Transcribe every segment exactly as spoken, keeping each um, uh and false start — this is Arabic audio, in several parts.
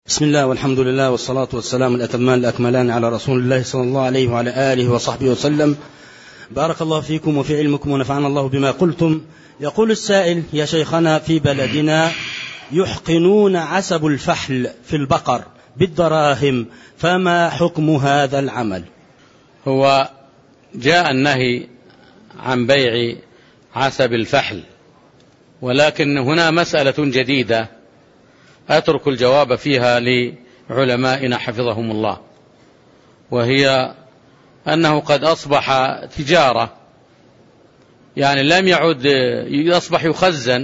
بسم الله والحمد لله والصلاة والسلام الأتمان الأكملان على رسول الله صلى الله عليه وعلى آله وصحبه وسلم. بارك الله فيكم وفي علمكم ونفعنا الله بما قلتم. يقول السائل: يا شيخنا، في بلدنا يحقنون عسب الفحل في البقر بالدراهم، فما حكم هذا العمل؟ هو جاء النهي عن بيع عسب الفحل، ولكن هنا مسألة جديدة أترك الجواب فيها لعلمائنا حفظهم الله، وهي أنه قد أصبح تجارة، يعني لم يعد يصبح يخزن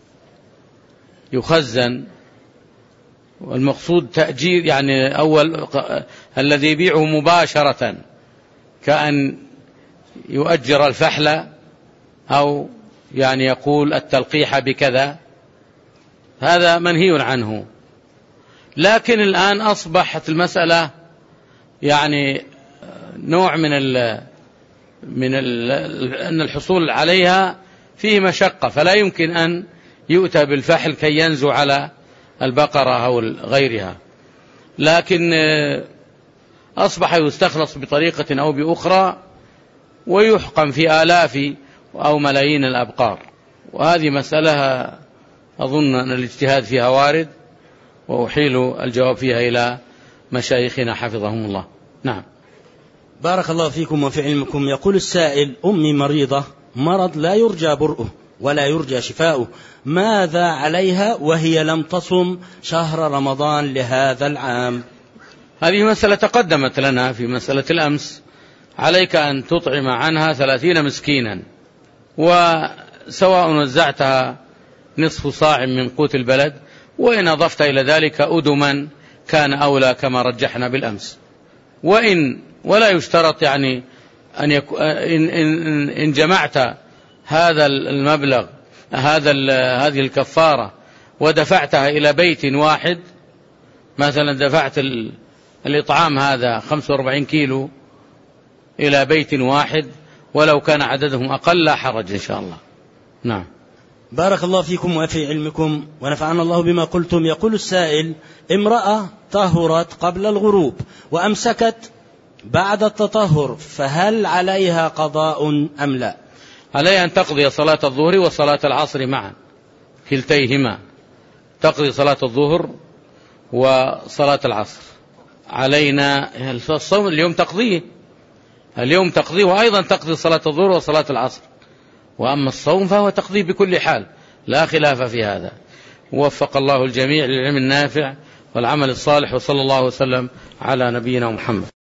يخزن والمقصود تأجير، يعني أول الذي يبيعه مباشرة كأن يؤجر الفحل أو يعني يقول التلقيح بكذا، هذا منهي عنه. لكن الآن أصبحت المسألة يعني نوع من ال من ال أن الحصول عليها فيه مشقة، فلا يمكن أن يؤتى بالفحل كي ينزو على البقرة أو غيرها، لكن أصبح يستخلص بطريقة أو بأخرى ويحقن في آلاف أو ملايين الأبقار، وهذه مسألة أظن أن الاجتهاد فيها وارد، وأحيل الجواب فيها إلى مشايخنا حفظهم الله. نعم. بارك الله فيكم وفي علمكم. يقول السائل: أمي مريضة مرض لا يرجى برؤه ولا يرجى شفاؤه، ماذا عليها وهي لم تصم شهر رمضان لهذا العام؟ هذه مسألة تقدمت لنا في مسألة الأمس. عليك أن تطعم عنها ثلاثين مسكينا، وسواء وزعتها نصف صاع من قوت البلد، وإن أضفت إلى ذلك أدما كان أولى كما رجحنا بالأمس. وإن ولا يشترط يعني أن يكون إن, إن, إن جمعت هذا المبلغ هذا هذه الكفارة ودفعتها إلى بيت واحد، مثلا دفعت الإطعام هذا خمسة وأربعين كيلو إلى بيت واحد، ولو كان عددهم أقل لا حرج إن شاء الله. نعم. بارك الله فيكم وفي علمكم ونفعنا الله بما قلتم. يقول السائل: امرأة طهرت قبل الغروب وأمسكت بعد التطهر، فهل عليها قضاء أم لا؟ عليها أن تقضي صلاة الظهر وصلاة العصر معا، كلتيهما، تقضي صلاة الظهر وصلاة العصر. علينا الصوم اليوم تقضيه اليوم تقضيه وأيضا تقضي صلاة الظهر وصلاة العصر، وأما الصوم فهو تقضيه بكل حال، لا خلاف في هذا. ووفق الله الجميع للعلم النافع والعمل الصالح، وصلى الله وسلم على نبينا محمد.